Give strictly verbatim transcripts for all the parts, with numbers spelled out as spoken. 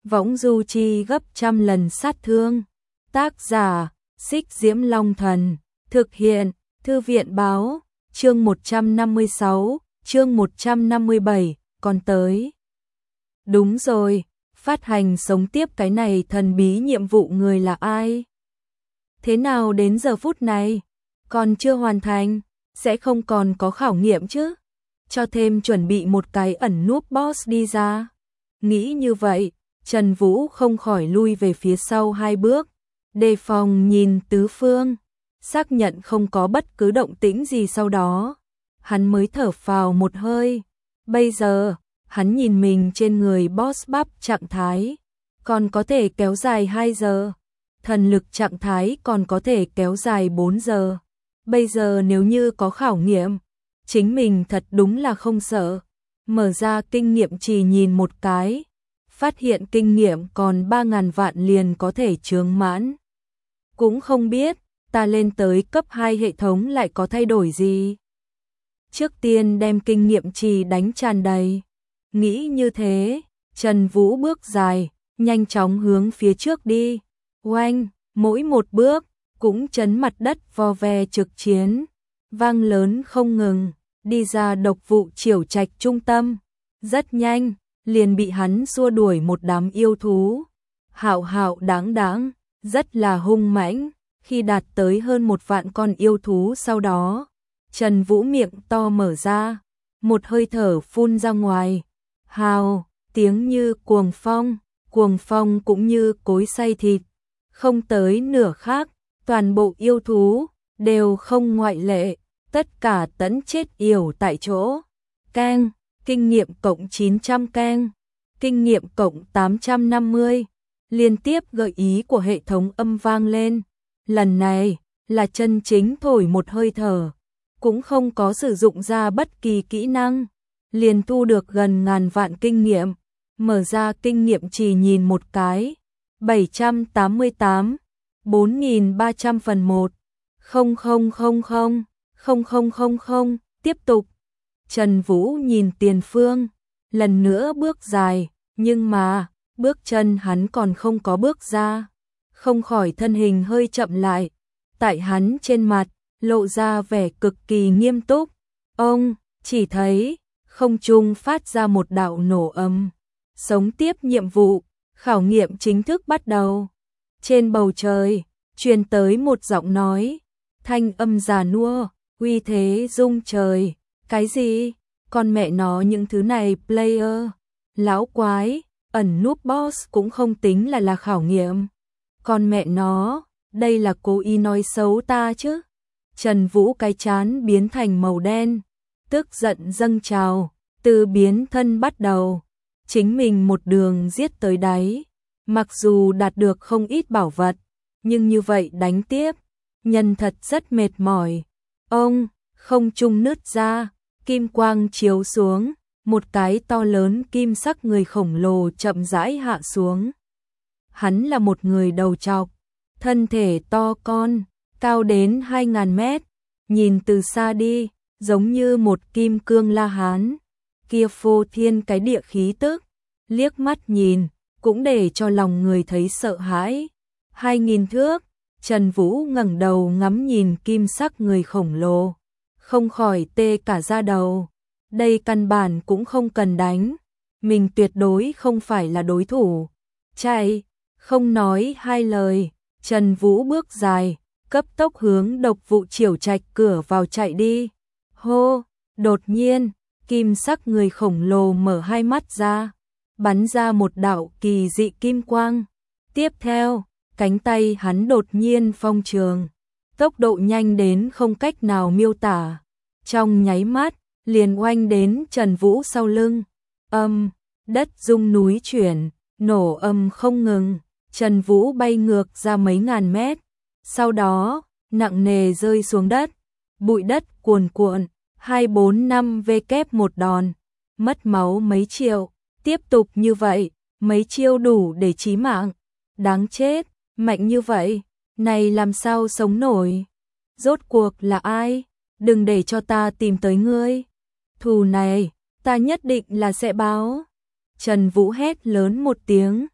võng du chi gấp trăm lần sát thương. Tác giả, Xích Diễm Long Thần. Thực hiện, Thư viện Báo. Chương một trăm năm mươi sáu, chương một trăm năm mươi bảy, còn tới. Đúng rồi, phát hành sống tiếp cái này thần bí nhiệm vụ người là ai? Thế nào đến giờ phút này? Còn chưa hoàn thành, sẽ không còn có khảo nghiệm chứ? Cho thêm chuẩn bị một cái ẩn núp boss đi ra. Nghĩ như vậy, Trần Vũ không khỏi lui về phía sau hai bước, đề phòng nhìn tứ phương, xác nhận không có bất cứ động tĩnh gì sau đó. Hắn mới thở phào một hơi. Bây giờ, hắn nhìn mình trên người boss bắp trạng thái, còn có thể kéo dài hai giờ. Thần lực trạng thái còn có thể kéo dài bốn giờ. Bây giờ nếu như có khảo nghiệm, chính mình thật đúng là không sợ. Mở ra kinh nghiệm trì nhìn một cái, phát hiện kinh nghiệm còn ba ngàn vạn liền có thể chướng mãn. Cũng không biết, ta lên tới cấp hai hệ thống lại có thay đổi gì. Trước tiên đem kinh nghiệm trì đánh tràn đầy. Nghĩ như thế, Trần Vũ bước dài, nhanh chóng hướng phía trước đi. Oanh, mỗi một bước, cũng chấn mặt đất vo ve trực chiến. Vang lớn không ngừng, đi ra độc vụ Triểu Trạch trung tâm. Rất nhanh, liền bị hắn xua đuổi một đám yêu thú. Hạo hạo đáng đáng, rất là hung mãnh. Khi đạt tới hơn một vạn con yêu thú sau đó, Trần Vũ miệng to mở ra, một hơi thở phun ra ngoài. Hào, tiếng như cuồng phong, cuồng phong cũng như cối xay thịt. Không tới nửa khác, toàn bộ yêu thú, đều không ngoại lệ, tất cả tẫn chết yểu tại chỗ. Keng, kinh nghiệm cộng chín trăm keng, kinh nghiệm cộng tám trăm năm mươi. Liên tiếp gợi ý của hệ thống âm vang lên. Lần này, là chân chính thổi một hơi thở, cũng không có sử dụng ra bất kỳ kỹ năng. Liền thu được gần ngàn vạn kinh nghiệm, mở ra kinh nghiệm chỉ nhìn một cái. bảy trăm tám mươi tám, bốn nghìn ba trăm phần một, không không không không, không không không không, tiếp tục. Trần Vũ nhìn tiền phương, lần nữa bước dài, nhưng mà, bước chân hắn còn không có bước ra. Không khỏi thân hình hơi chậm lại, tại hắn trên mặt, lộ ra vẻ cực kỳ nghiêm túc. Ông, chỉ thấy, không trung phát ra một đạo nổ ầm. Sống tiếp nhiệm vụ, khảo nghiệm chính thức bắt đầu. Trên bầu trời, truyền tới một giọng nói, thanh âm già nua, uy thế rung trời. Cái gì? Con mẹ nó những thứ này player, lão quái, ẩn núp boss cũng không tính là là khảo nghiệm. Con mẹ nó, đây là cố ý nói xấu ta chứ. Trần Vũ cái chán biến thành màu đen, tức giận dâng trào, từ biến thân bắt đầu. Chính mình một đường giết tới đáy, mặc dù đạt được không ít bảo vật, nhưng như vậy đánh tiếp, nhân thật rất mệt mỏi. Ông, không trung nứt ra, kim quang chiếu xuống, một cái to lớn kim sắc người khổng lồ chậm rãi hạ xuống. Hắn là một người đầu trọc, thân thể to con, cao đến hai ngàn mét, nhìn từ xa đi, giống như một kim cương La Hán. Kia phô thiên cái địa khí tức, liếc mắt nhìn, cũng để cho lòng người thấy sợ hãi. Hai nghìn thước, Trần Vũ ngẩng đầu ngắm nhìn kim sắc người khổng lồ, không khỏi tê cả da đầu. Đây căn bản cũng không cần đánh, mình tuyệt đối không phải là đối thủ. Chạy, không nói hai lời, Trần Vũ bước dài, cấp tốc hướng độc vụ Triểu Trạch cửa vào chạy đi. Hô, đột nhiên, kim sắc người khổng lồ mở hai mắt ra, bắn ra một đạo kỳ dị kim quang. Tiếp theo, cánh tay hắn đột nhiên phong trường, tốc độ nhanh đến không cách nào miêu tả. Trong nháy mắt, liền oanh đến Trần Vũ sau lưng. Âm, đất rung núi chuyển, nổ âm không ngừng. Trần Vũ bay ngược ra mấy ngàn mét, sau đó, nặng nề rơi xuống đất. Bụi đất cuồn cuộn, hai bốn năm vê kép một đòn, mất máu mấy triệu. Tiếp tục như vậy, mấy chiêu đủ để chí mạng. Đáng chết, mạnh như vậy, này làm sao sống nổi? Rốt cuộc là ai? Đừng để cho ta tìm tới ngươi. Thù này, ta nhất định là sẽ báo. Trần Vũ hét lớn một tiếng,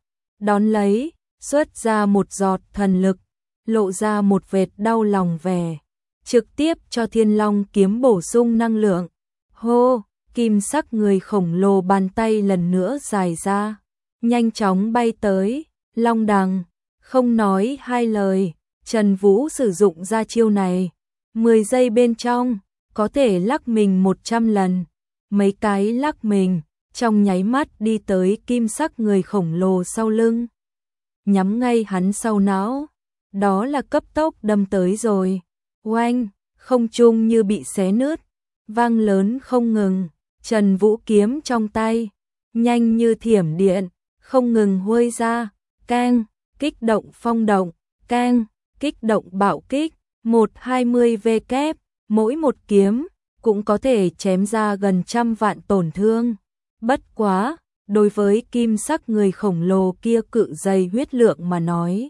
đón lấy, xuất ra một giọt thần lực, lộ ra một vệt đau lòng vẻ, trực tiếp cho Thiên Long kiếm bổ sung năng lượng. Hô, kim sắc người khổng lồ bàn tay lần nữa dài ra, nhanh chóng bay tới, long đằng, không nói hai lời, Trần Vũ sử dụng ra chiêu này, mười giây bên trong, có thể lắc mình một trăm lần, mấy cái lắc mình, trong nháy mắt đi tới kim sắc người khổng lồ sau lưng, nhắm ngay hắn sau não, đó là cấp tốc đâm tới rồi, oanh, không trung như bị xé nứt, vang lớn không ngừng, Trần Vũ kiếm trong tay, nhanh như thiểm điện, không ngừng huôi ra, keng, kích động phong động, keng, kích động bạo kích, một trăm hai mươi vê kép, mỗi một kiếm, cũng có thể chém ra gần trăm vạn tổn thương. Bất quá, đối với kim sắc người khổng lồ kia cự dày huyết lượng mà nói,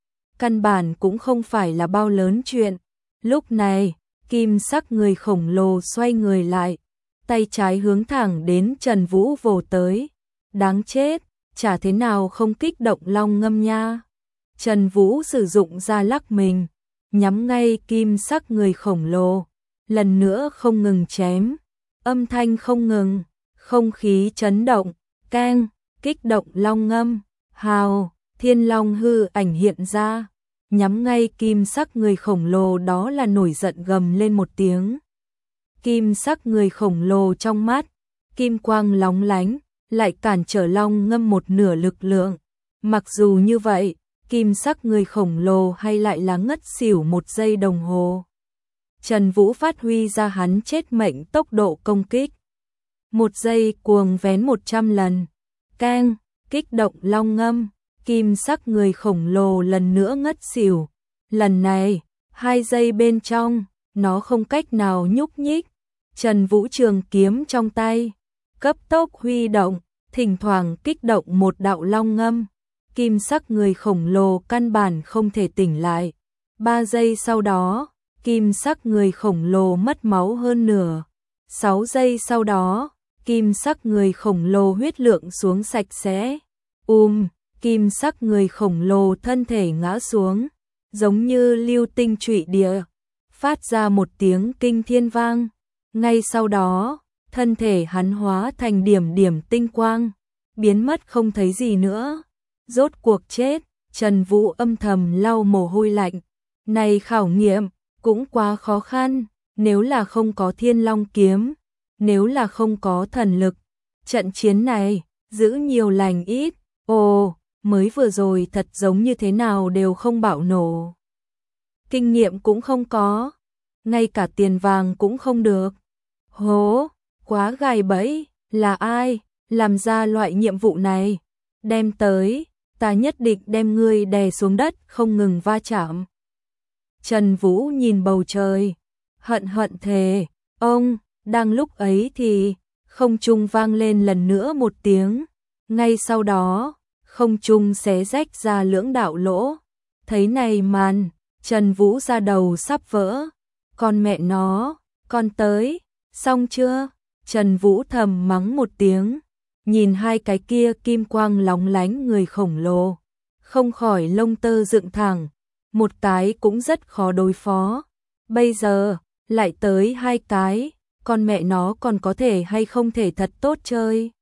căn bản cũng không phải là bao lớn chuyện. Lúc này, kim sắc người khổng lồ xoay người lại, tay trái hướng thẳng đến Trần Vũ vồ tới. Đáng chết, chả thế nào không kích động long ngâm nha. Trần Vũ sử dụng ra lắc mình, nhắm ngay kim sắc người khổng lồ, lần nữa không ngừng chém, âm thanh không ngừng, không khí chấn động, keng, kích động long ngâm, hào, thiên long hư ảnh hiện ra, nhắm ngay kim sắc người khổng lồ, đó là nổi giận gầm lên một tiếng. Kim sắc người khổng lồ trong mắt, kim quang lóng lánh, lại cản trở long ngâm một nửa lực lượng. Mặc dù như vậy, kim sắc người khổng lồ hay lại là ngất xỉu một giây đồng hồ. Trần Vũ phát huy ra hắn chết mệnh tốc độ công kích. Một giây cuồng vén một trăm lần. Keng, kích động long ngâm, kim sắc người khổng lồ lần nữa ngất xỉu. Lần này, hai giây bên trong, nó không cách nào nhúc nhích. Trần Vũ trường kiếm trong tay, cấp tốc huy động, thỉnh thoảng kích động một đạo long ngâm. Kim sắc người khổng lồ căn bản không thể tỉnh lại. Ba giây sau đó, kim sắc người khổng lồ mất máu hơn nửa. Sáu giây sau đó, kim sắc người khổng lồ huyết lượng xuống sạch sẽ. Um, kim sắc người khổng lồ thân thể ngã xuống, giống như lưu tinh trụy địa, phát ra một tiếng kinh thiên vang. Ngay sau đó, thân thể hắn hóa thành điểm điểm tinh quang, biến mất không thấy gì nữa. Rốt cuộc chết, Trần Vũ âm thầm lau mồ hôi lạnh. Này khảo nghiệm, cũng quá khó khăn, nếu là không có Thiên Long kiếm, nếu là không có thần lực. Trận chiến này, giữ nhiều lành ít, ồ, mới vừa rồi thật giống như thế nào đều không bạo nổ. Kinh nghiệm cũng không có, ngay cả tiền vàng cũng không được. Hố, quá gài bẫy, là ai, làm ra loại nhiệm vụ này, đem tới. Ta nhất định đem ngươi đè xuống đất không ngừng va chạm. Trần Vũ nhìn bầu trời, hận hận thề, ông, đang lúc ấy thì, không trung vang lên lần nữa một tiếng, ngay sau đó, không trung xé rách ra lưỡng đạo lỗ. Thấy này màn, Trần Vũ ra đầu sắp vỡ, con mẹ nó, con tới, xong chưa? Trần Vũ thầm mắng một tiếng. Nhìn hai cái kia kim quang lóng lánh người khổng lồ, không khỏi lông tơ dựng thẳng, một cái cũng rất khó đối phó. Bây giờ, lại tới hai cái, con mẹ nó còn có thể hay không thể thật tốt chơi.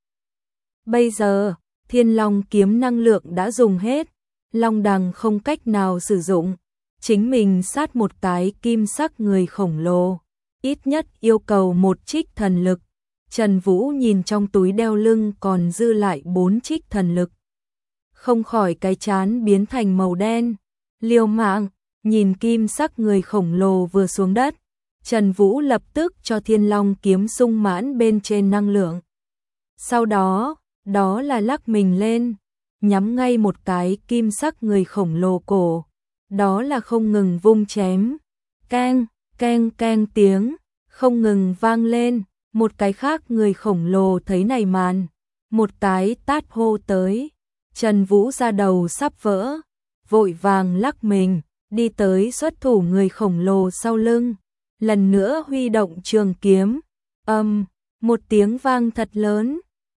Bây giờ, Thiên Long kiếm năng lượng đã dùng hết, long đằng không cách nào sử dụng, chính mình sát một cái kim sắc người khổng lồ, ít nhất yêu cầu một trích thần lực. Trần Vũ nhìn trong túi đeo lưng còn dư lại bốn trích thần lực, không khỏi cái chán biến thành màu đen. Liều mạng, nhìn kim sắc người khổng lồ vừa xuống đất, Trần Vũ lập tức cho Thiên Long kiếm sung mãn bên trên năng lượng. Sau đó, đó là lắc mình lên, nhắm ngay một cái kim sắc người khổng lồ cổ, đó là không ngừng vung chém. Keng, keng keng tiếng, không ngừng vang lên. Một cái khác người khổng lồ thấy này màn, một cái tát hô tới. Trần Vũ ra đầu sắp vỡ, vội vàng lắc mình, đi tới xuất thủ người khổng lồ sau lưng, lần nữa huy động trường kiếm. Âm, um, một tiếng vang thật lớn,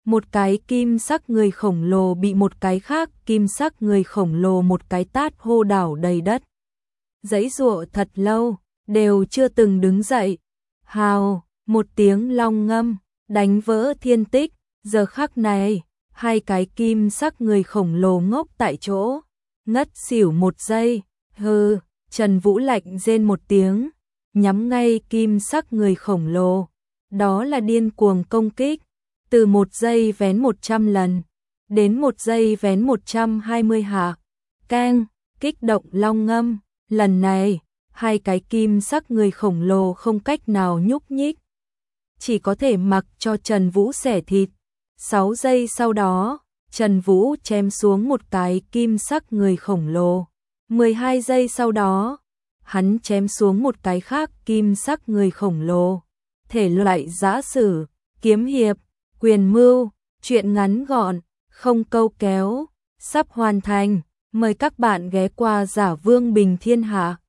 Một cái kim sắc người khổng lồ bị một cái khác kim sắc người khổng lồ một cái tát hô đảo đầy đất. Giãy giụa thật lâu, đều chưa từng đứng dậy. Hào, một tiếng long ngâm, đánh vỡ thiên tích, giờ khắc này, hai cái kim sắc người khổng lồ ngốc tại chỗ, ngất xỉu một giây, hừ, Trần Vũ lạnh rên một tiếng, nhắm ngay kim sắc người khổng lồ, đó là điên cuồng công kích, từ một giây vén một trăm lần, đến một giây vén một trăm hai mươi hạ, keng, kích động long ngâm, lần này, hai cái kim sắc người khổng lồ không cách nào nhúc nhích, chỉ có thể mặc cho Trần Vũ xẻ thịt. Sáu giây sau đó, Trần Vũ chém xuống một cái kim sắc người khổng lồ. mười hai giây sau đó, hắn chém xuống một cái khác kim sắc người khổng lồ. Thể loại giã sử, kiếm hiệp, quyền mưu, truyện ngắn gọn, không câu kéo, sắp hoàn thành. Mời các bạn ghé qua Giả Vương Bình Thiên Hạ.